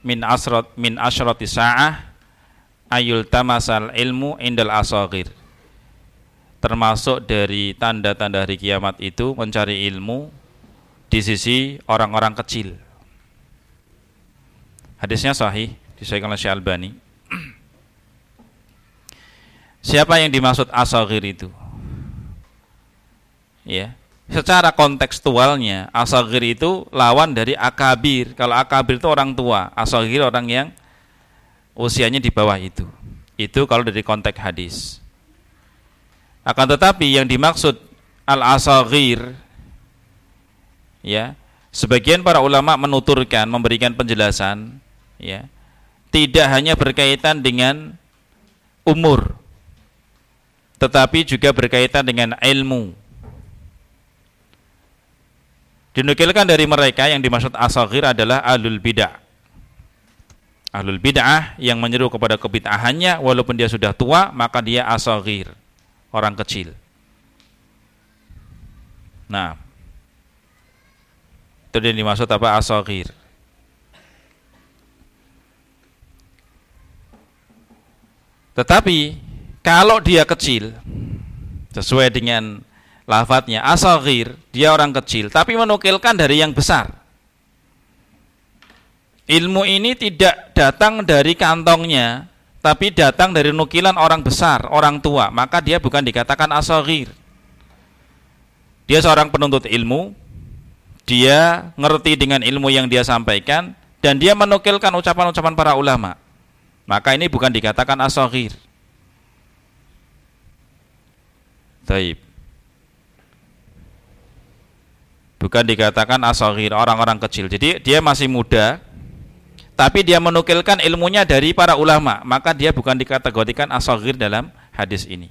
min asyrati sa'ah ayul tamasal ilmu indal asaghir. Termasuk dari tanda-tanda hari kiamat itu mencari ilmu di sisi orang-orang kecil. Hadisnya sahih, disahihkan oleh Syekh Albani. Siapa yang dimaksud asaghir itu? Ya, secara kontekstualnya asaghir itu lawan dari akabir. Kalau akabir itu orang tua, asaghir orang yang usianya di bawah itu. Itu kalau dari konteks hadis. Akan tetapi yang dimaksud al-asaghir, ya, sebagian para ulama menuturkan, memberikan penjelasan, ya, tidak hanya berkaitan dengan umur, tetapi juga berkaitan dengan ilmu. Dinukilkan dari mereka yang dimaksud asaghir adalah ahlul bid'ah. Ahlul bid'ah yang menyeru kepada kebid'ahannya walaupun dia sudah tua, maka dia asaghir, orang kecil. Nah, itu yang dimaksud apa? Asaghir. Tetapi kalau dia kecil, sesuai dengan lafadznya asaghir, dia orang kecil, tapi menukilkan dari yang besar. Ilmu ini tidak datang dari kantongnya, tapi datang dari nukilan orang besar, orang tua, maka dia bukan dikatakan asaghir. Dia seorang penuntut ilmu, dia ngerti dengan ilmu yang dia sampaikan, dan dia menukilkan ucapan-ucapan para ulama, maka ini bukan dikatakan asaghir. Taib. Bukan dikatakan asaghir, orang-orang kecil. Jadi dia masih muda, tapi dia menukilkan ilmunya dari para ulama, maka dia bukan dikategorikan asaghir dalam hadis ini.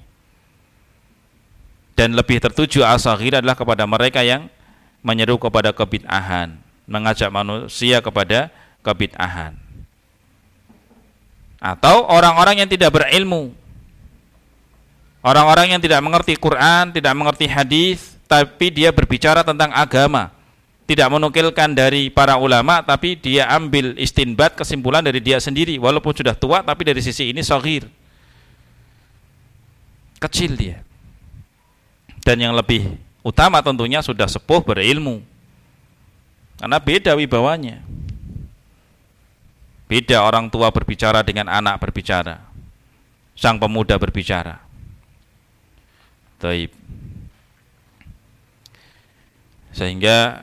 Dan lebih tertuju asaghir adalah kepada mereka yang menyeru kepada kebid'ahan, mengajak manusia kepada kebid'ahan. Atau orang-orang yang tidak berilmu, orang-orang yang tidak mengerti Quran, tidak mengerti hadis, tapi dia berbicara tentang agama, tidak menukilkan dari para ulama, tapi dia ambil istinbat, kesimpulan dari dia sendiri, walaupun sudah tua, tapi dari sisi ini saghir, kecil dia. Dan yang lebih utama tentunya sudah sepuh, berilmu, karena beda wibawanya. Beda orang tua berbicara dengan anak berbicara, sang pemuda berbicara. Taib. Sehingga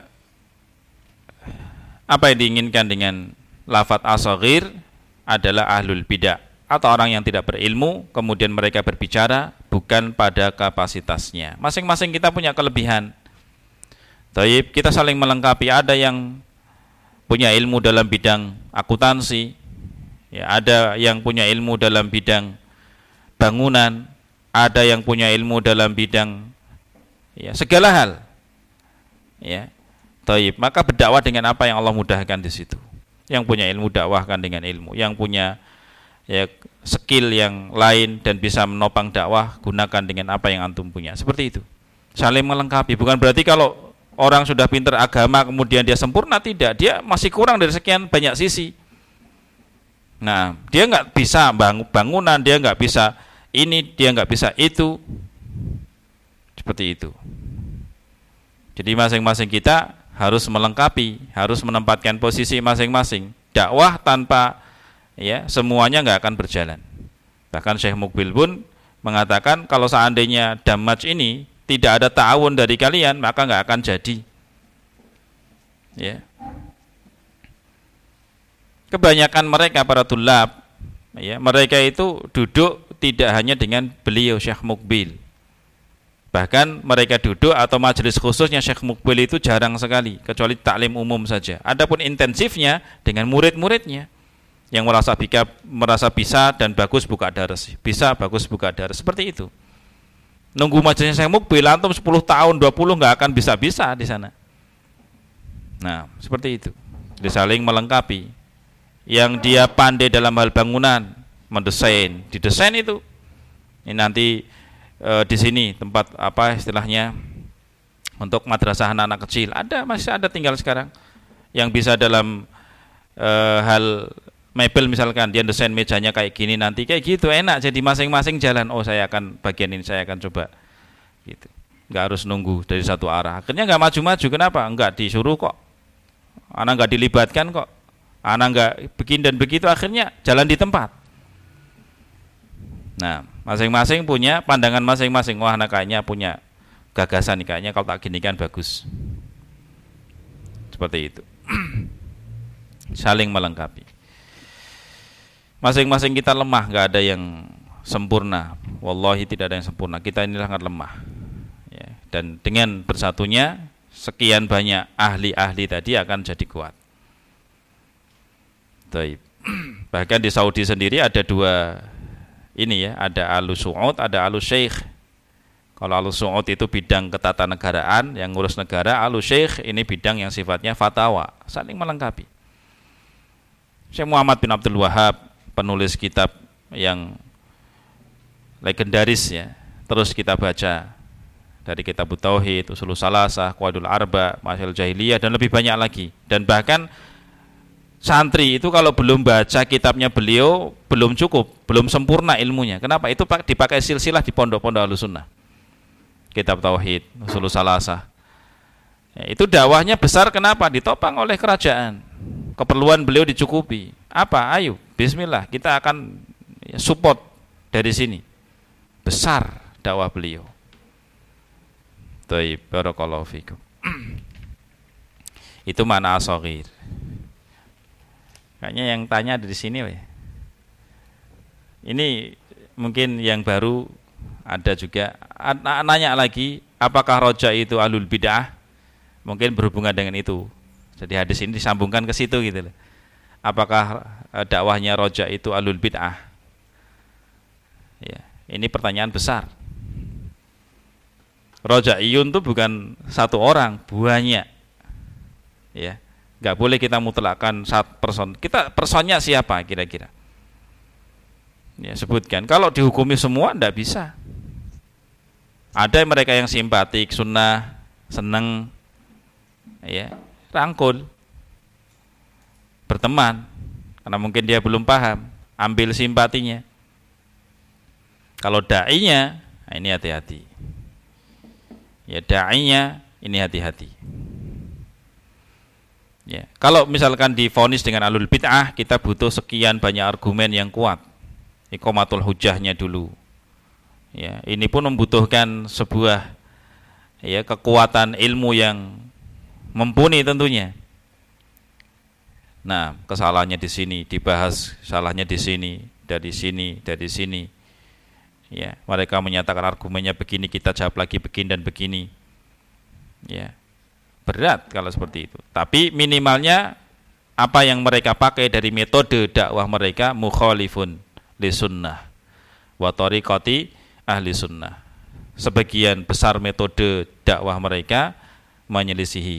apa yang diinginkan dengan lafadz asaghir adalah ahlul bidah, atau orang yang tidak berilmu, kemudian mereka berbicara bukan pada kapasitasnya. Masing-masing kita punya kelebihan. Taib, kita saling melengkapi. Ada yang punya ilmu dalam bidang akuntansi, ya, ada yang punya ilmu dalam bidang bangunan, ada yang punya ilmu dalam bidang, ya, segala hal, ya. Taib, maka berdakwah dengan apa yang Allah mudahkan di situ. Yang punya ilmu dakwahkan dengan ilmu, yang punya, ya, skill yang lain dan bisa menopang dakwah, gunakan dengan apa yang antum punya. Seperti itu, saling melengkapi. Bukan berarti kalau orang sudah pintar agama kemudian dia sempurna, tidak, dia masih kurang dari sekian banyak sisi. Nah, dia nggak bisa bangunan, dia nggak bisa ini, dia nggak bisa itu, seperti itu. Jadi masing-masing kita harus melengkapi, harus menempatkan posisi masing-masing. Dakwah tanpa, ya, semuanya nggak akan berjalan. Bahkan Syekh Mukbil pun mengatakan kalau seandainya damaj ini tidak ada ta'awun dari kalian, maka nggak akan jadi. Ya. Kebanyakan mereka para tulab, ya, mereka itu duduk tidak hanya dengan beliau Syekh Mukbil. Bahkan mereka duduk atau majelis khususnya Syekh Mukbil itu jarang sekali, kecuali taklim umum saja. Adapun intensifnya dengan murid-muridnya yang merasa bisa dan bagus buka daras, bisa bagus buka daras, seperti itu. Nunggu majelisnya Syekh Mukbil, antum 10 tahun, 20 nggak akan bisa-bisa di sana. Nah, seperti itu. Dia saling melengkapi. Yang dia pandai dalam hal bangunan, mendesain, didesain itu. Ini nanti di sini tempat apa istilahnya untuk madrasah anak-anak kecil. Masih ada tinggal sekarang yang bisa dalam hal mebel misalkan dia desain mejanya kayak gini nanti kayak gitu enak, jadi masing-masing jalan, oh saya akan bagian ini saya akan coba gitu, nggak harus nunggu dari satu arah. Akhirnya nggak maju-maju, kenapa? Nggak disuruh kok, anak nggak dilibatkan kok, anak nggak begini dan begitu, akhirnya jalan di tempat. Nah, masing-masing punya pandangan masing-masing, wah anak kayaknya punya gagasan nih, kayaknya kalau tak gini kan bagus, seperti itu. Saling melengkapi. Masing-masing kita lemah, nggak ada yang sempurna. Wallahi tidak ada yang sempurna. Kita ini sangat lemah. Ya, dan dengan bersatunya sekian banyak ahli-ahli tadi akan jadi kuat. Taib. Bahkan di Saudi sendiri ada dua ini ya, ada Ahlus Su'ud, ada Ahlus Syekh. Kalau Ahlus Su'ud itu bidang ketatanegaraan yang ngurus negara, Ahlus Syekh ini bidang yang sifatnya fatwa, saling melengkapi. Syekh Muhammad bin Abdul Wahab, penulis kitab yang legendaris ya, terus kita baca dari kitab Tauhid, Ushulus Salasah, Qawaidul Arba, Masail Jahiliyah dan lebih banyak lagi. Dan bahkan santri itu kalau belum baca kitabnya beliau belum cukup, belum sempurna ilmunya. Kenapa? Itu dipakai silsilah di pondok-pondok Ahlussunnah. Kitab Tauhid, Ushulus Salasah. Ya, itu dakwahnya besar, kenapa? Ditopang oleh kerajaan. Keperluan beliau dicukupi. Apa? Ayo, bismillah, kita akan support dari sini. Besar dakwah beliau. Taib, barakallahu fikum. Itu makna as-shaghir. Kayaknya yang tanya dari sini, we. Ini mungkin yang baru ada juga. Nanya lagi, apakah roja itu ahlul bid'ah? Mungkin berhubungan dengan itu. Jadi hadis ini disambungkan ke situ gitu loh. Apakah dakwahnya roja itu ahlul bid'ah? Ya, ini pertanyaan besar. Rojaiyun itu bukan satu orang, banyak. Ya, nggak boleh kita mutlakkan satu person. Kita personnya siapa kira-kira? Ya, sebutkan. Kalau dihukumi semua nggak bisa. Ada mereka yang simpatik, sunnah, seneng, ya, rangkul, berteman, karena mungkin dia belum paham, ambil simpatinya. Kalau da'inya, nah ini hati-hati. Ya, da'inya ini hati-hati. Ya, kalau misalkan divonis dengan ahlul bid'ah, kita butuh sekian banyak argumen yang kuat. Iqamatul hujjahnya dulu. Ya, ini pun membutuhkan sebuah ya kekuatan ilmu yang mumpuni tentunya. Nah, kesalahannya di sini dibahas, salahnya di sini, dari sini, dari sini. Ya, mereka menyatakan argumennya begini, kita jawab lagi begini dan begini. Ya, berat kalau seperti itu. Tapi minimalnya apa yang mereka pakai dari metode dakwah mereka mukhalifun li sunnah wa tariqati ahli sunnah. Sebagian besar metode dakwah mereka menyelisihi.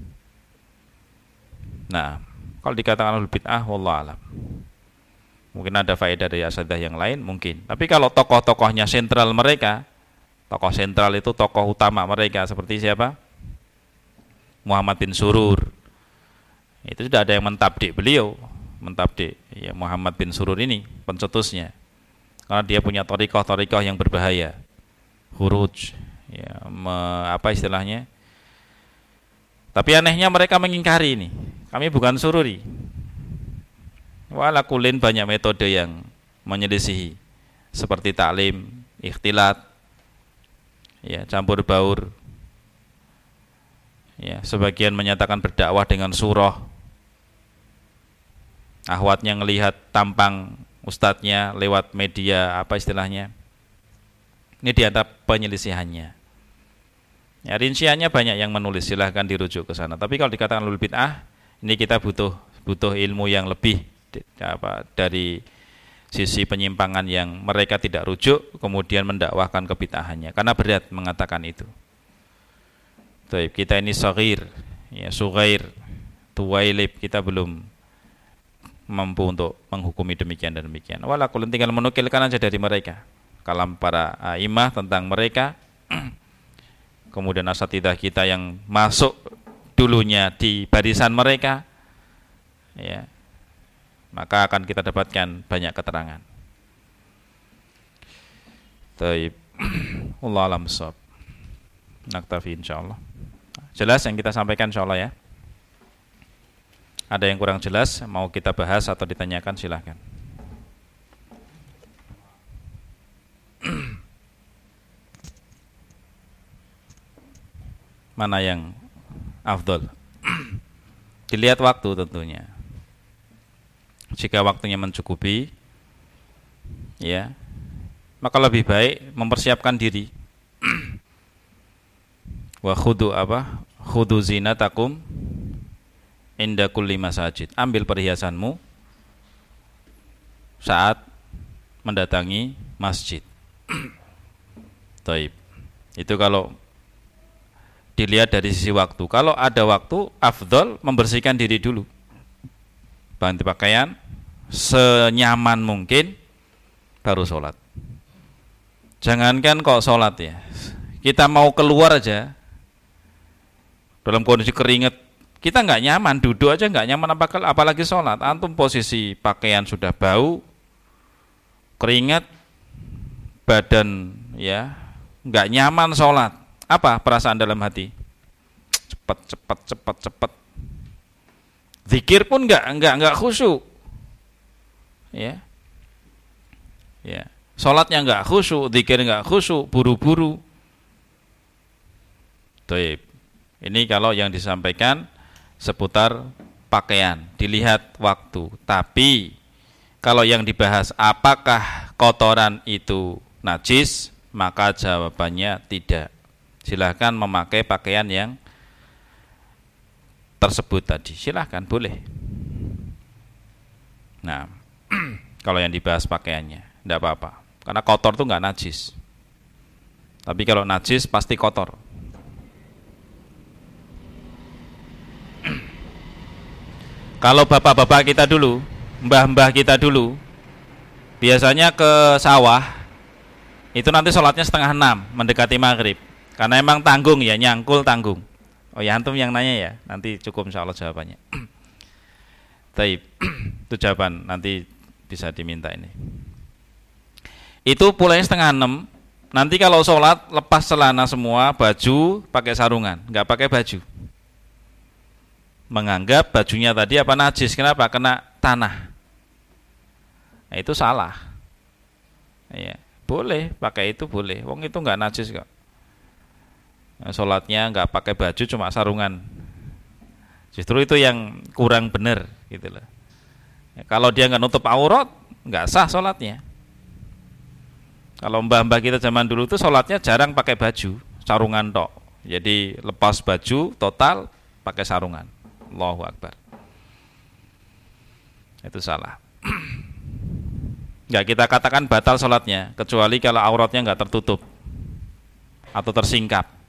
Nah, kalau dikatakan ahlul bid'ah, wallahu alam. Mungkin ada faedah dari asatidzah yang lain, mungkin. Tapi kalau tokoh-tokohnya sentral mereka, tokoh sentral itu tokoh utama mereka seperti siapa? Muhammad bin Surur. Itu sudah ada yang mentabdik beliau, mentabdik ya Muhammad bin Surur ini pencetusnya. Karena dia punya thariqah yang berbahaya. Huruj, ya, apa istilahnya? Tapi anehnya mereka mengingkari ini. Kami bukan sururi. Walakulin banyak metode yang menyelisihi, seperti taklim, ikhtilat, ya, campur baur. Ya, sebagian menyatakan berdakwah dengan surah. Ahwatnya ngelihat tampang ustadznya lewat media, apa istilahnya? Ini diantara penyelisihannya. Ya, rinciannya banyak yang menulis, silahkan dirujuk ke sana. Tapi kalau dikatakan ahlul bid'ah, ini kita butuh ilmu yang lebih dari sisi penyimpangan yang mereka tidak rujuk, kemudian mendakwahkan kebid'ahannya. Karena berat mengatakan itu. Baik, kita ini saghir, ya, sughair, tuwailib, kita belum mampu untuk menghukumi demikian dan demikian. Walaupun tinggal menukilkan aja dari mereka kalam para imah tentang mereka. Kemudian asatidzah kita yang masuk dulunya di barisan mereka, ya, maka akan kita dapatkan banyak keterangan. Taib. Wallahu a'lam bishawab. Naktafi insyaallah. Jelas yang kita sampaikan insyaallah ya. Ada yang kurang jelas mau kita bahas atau ditanyakan silahkan. Mana yang afdol? Dilihat waktu tentunya. Jika waktunya mencukupi, ya, maka lebih baik mempersiapkan diri. Wa khudu zinatakum inda kulli masajid. Ambil perhiasanmu saat mendatangi masjid. Taib. Itu kalau dilihat dari sisi waktu. Kalau ada waktu, afdol membersihkan diri dulu. Ganti pakaian senyaman mungkin baru sholat. Jangankan kok sholat ya, kita mau keluar aja dalam kondisi keringet, kita nggak nyaman, duduk aja nggak nyaman, apalagi sholat. Antum posisi pakaian sudah bau, keringet, badan ya nggak nyaman sholat. Apa perasaan dalam hati? Cepat. Zikir pun nggak khusyuk. Ya. Sholatnya nggak khusyuk, zikir nggak khusyuk, buru-buru. Taib. Ini kalau yang disampaikan seputar pakaian, dilihat waktu. Tapi kalau yang dibahas apakah kotoran itu najis, maka jawabannya tidak. Silahkan memakai pakaian yang tersebut tadi, silahkan, boleh. Nah, kalau yang dibahas pakaiannya, tidak apa-apa, karena kotor itu nggak najis. Tapi kalau najis pasti kotor. Kalau bapak-bapak kita dulu, mbah-mbah kita dulu, biasanya ke sawah, itu nanti sholatnya 5:30, mendekati maghrib. Karena emang tanggung ya, nyangkul tanggung. Oh ya, antum yang nanya ya, nanti cukup insyaallah jawabannya. Taib, itu jawaban, nanti bisa diminta ini. Itu pulainya 5:30. Nanti kalau sholat lepas celana semua, baju pakai sarungan, nggak pakai baju. Menganggap bajunya tadi apa najis, kenapa? Kena tanah. Nah, itu salah. Ya, boleh pakai itu boleh. Wong itu nggak najis kok. Sholatnya nggak pakai baju, cuma sarungan. Justru itu yang kurang benar gitu loh. Ya, kalau dia nggak nutup aurat, nggak sah sholatnya. Kalau mbah-mbah kita zaman dulu tuh sholatnya jarang pakai baju, sarungan tok. Jadi lepas baju total, pakai sarungan. Allahu Akbar. Itu salah. Nggak kita katakan batal sholatnya, kecuali kalau auratnya nggak tertutup atau tersingkap.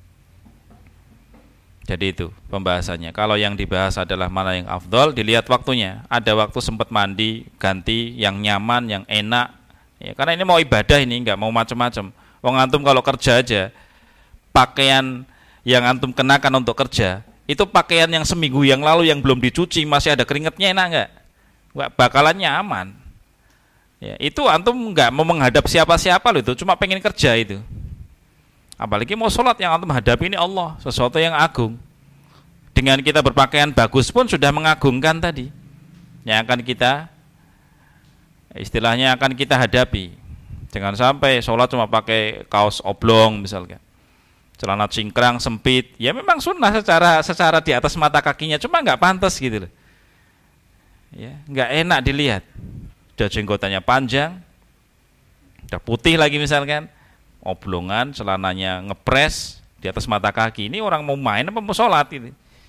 Jadi itu pembahasannya. Kalau yang dibahas adalah mana yang afdol, dilihat waktunya. Ada waktu sempat mandi, ganti yang nyaman, yang enak. Ya, karena ini mau ibadah, ini nggak mau macam-macam. Wong antum kalau kerja aja, pakaian yang antum kenakan untuk kerja, itu pakaian yang seminggu yang lalu yang belum dicuci, masih ada keringetnya, enak nggak? Bakalannya aman. Ya, itu antum nggak mau menghadap siapa-siapa loh, itu cuma pengen kerja itu. Apalagi mau sholat, yang antum hadapi ini Allah, sesuatu yang agung. Dengan kita berpakaian bagus pun sudah mengagungkan tadi. Yang akan kita, istilahnya akan kita hadapi. Jangan sampai sholat cuma pakai kaos oblong misalkan, celana cingkrang sempit. Ya memang sunnah secara di atas mata kakinya, cuma nggak pantas gitu loh. Ya, nggak enak dilihat. Udah jenggotannya panjang, udah putih lagi misalkan, oblongan, celananya ngepres di atas mata kaki. Ini orang mau main apa mau sholat ini?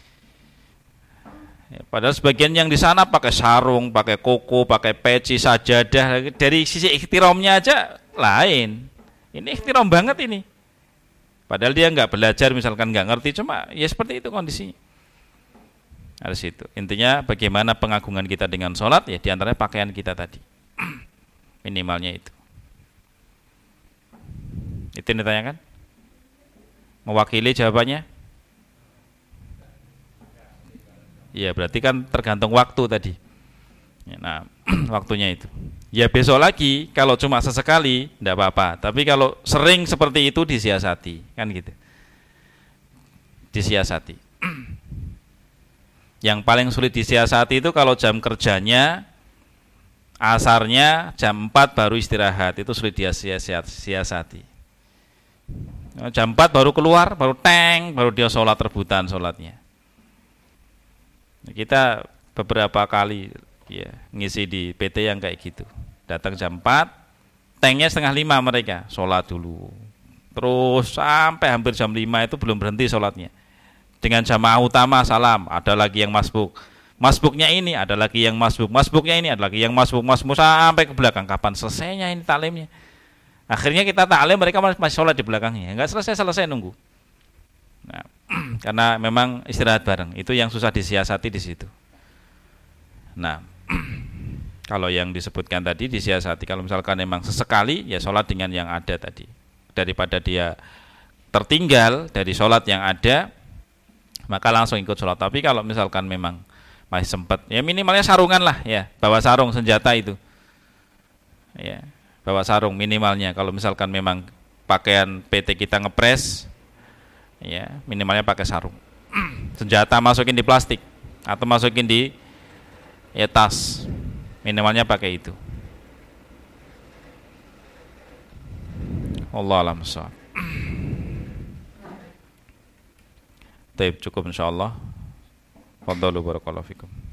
Ya, padahal sebagian yang di sana pakai sarung, pakai koko, pakai peci, sajadah. Dari sisi ikhtiramnya aja lain. Ini ikhtiram banget ini. Padahal dia nggak belajar, misalkan nggak ngerti, cuma ya seperti itu kondisinya. Harus itu. Intinya bagaimana pengagungan kita dengan sholat, ya diantaranya pakaian kita tadi. Minimalnya itu. Itu yang ditanyakan? Mewakili jawabannya? Iya, berarti kan tergantung waktu tadi. Nah, waktunya itu. Ya besok lagi, kalau cuma sesekali tidak apa-apa. Tapi kalau sering seperti itu disiasati, kan gitu. Disiasati. Yang paling sulit disiasati itu kalau jam kerjanya asarnya jam 4 baru istirahat, itu sulit disiasati. Jam 4 baru keluar, baru dia sholat rebutan sholatnya. Kita beberapa kali ya ngisi di PT yang kayak gitu. Datang jam 4, tengnya setengah 5 mereka, sholat dulu. Terus sampai hampir jam 5 itu belum berhenti sholatnya. Dengan jamaah utama salam, ada lagi yang masbuk. Masbuknya ini, ada lagi yang masbuk. Masbuknya ini, ada lagi yang masbuk. Masbuk sampai ke belakang. Kapan selesainya ini taklimnya? Akhirnya kita taklim, mereka masih sholat di belakangnya. Enggak selesai nunggu. Nah, karena memang istirahat bareng. Itu yang susah disiasati di situ. Nah, kalau yang disebutkan tadi disiasati. Kalau misalkan memang sesekali, ya sholat dengan yang ada tadi. Daripada dia tertinggal dari sholat yang ada, maka langsung ikut sholat. Tapi kalau misalkan memang masih sempat, ya minimalnya sarungan lah, ya bawa sarung senjata itu, ya bawa sarung minimalnya. Kalau misalkan memang pakaian PT kita ngepres, ya minimalnya pakai sarung. Senjata masukin di plastik atau masukin di tas, minimalnya pakai itu. Wallahu a'lam bishawab. Baik, cukup insyaallah. Fadhalu barakallahu fikum.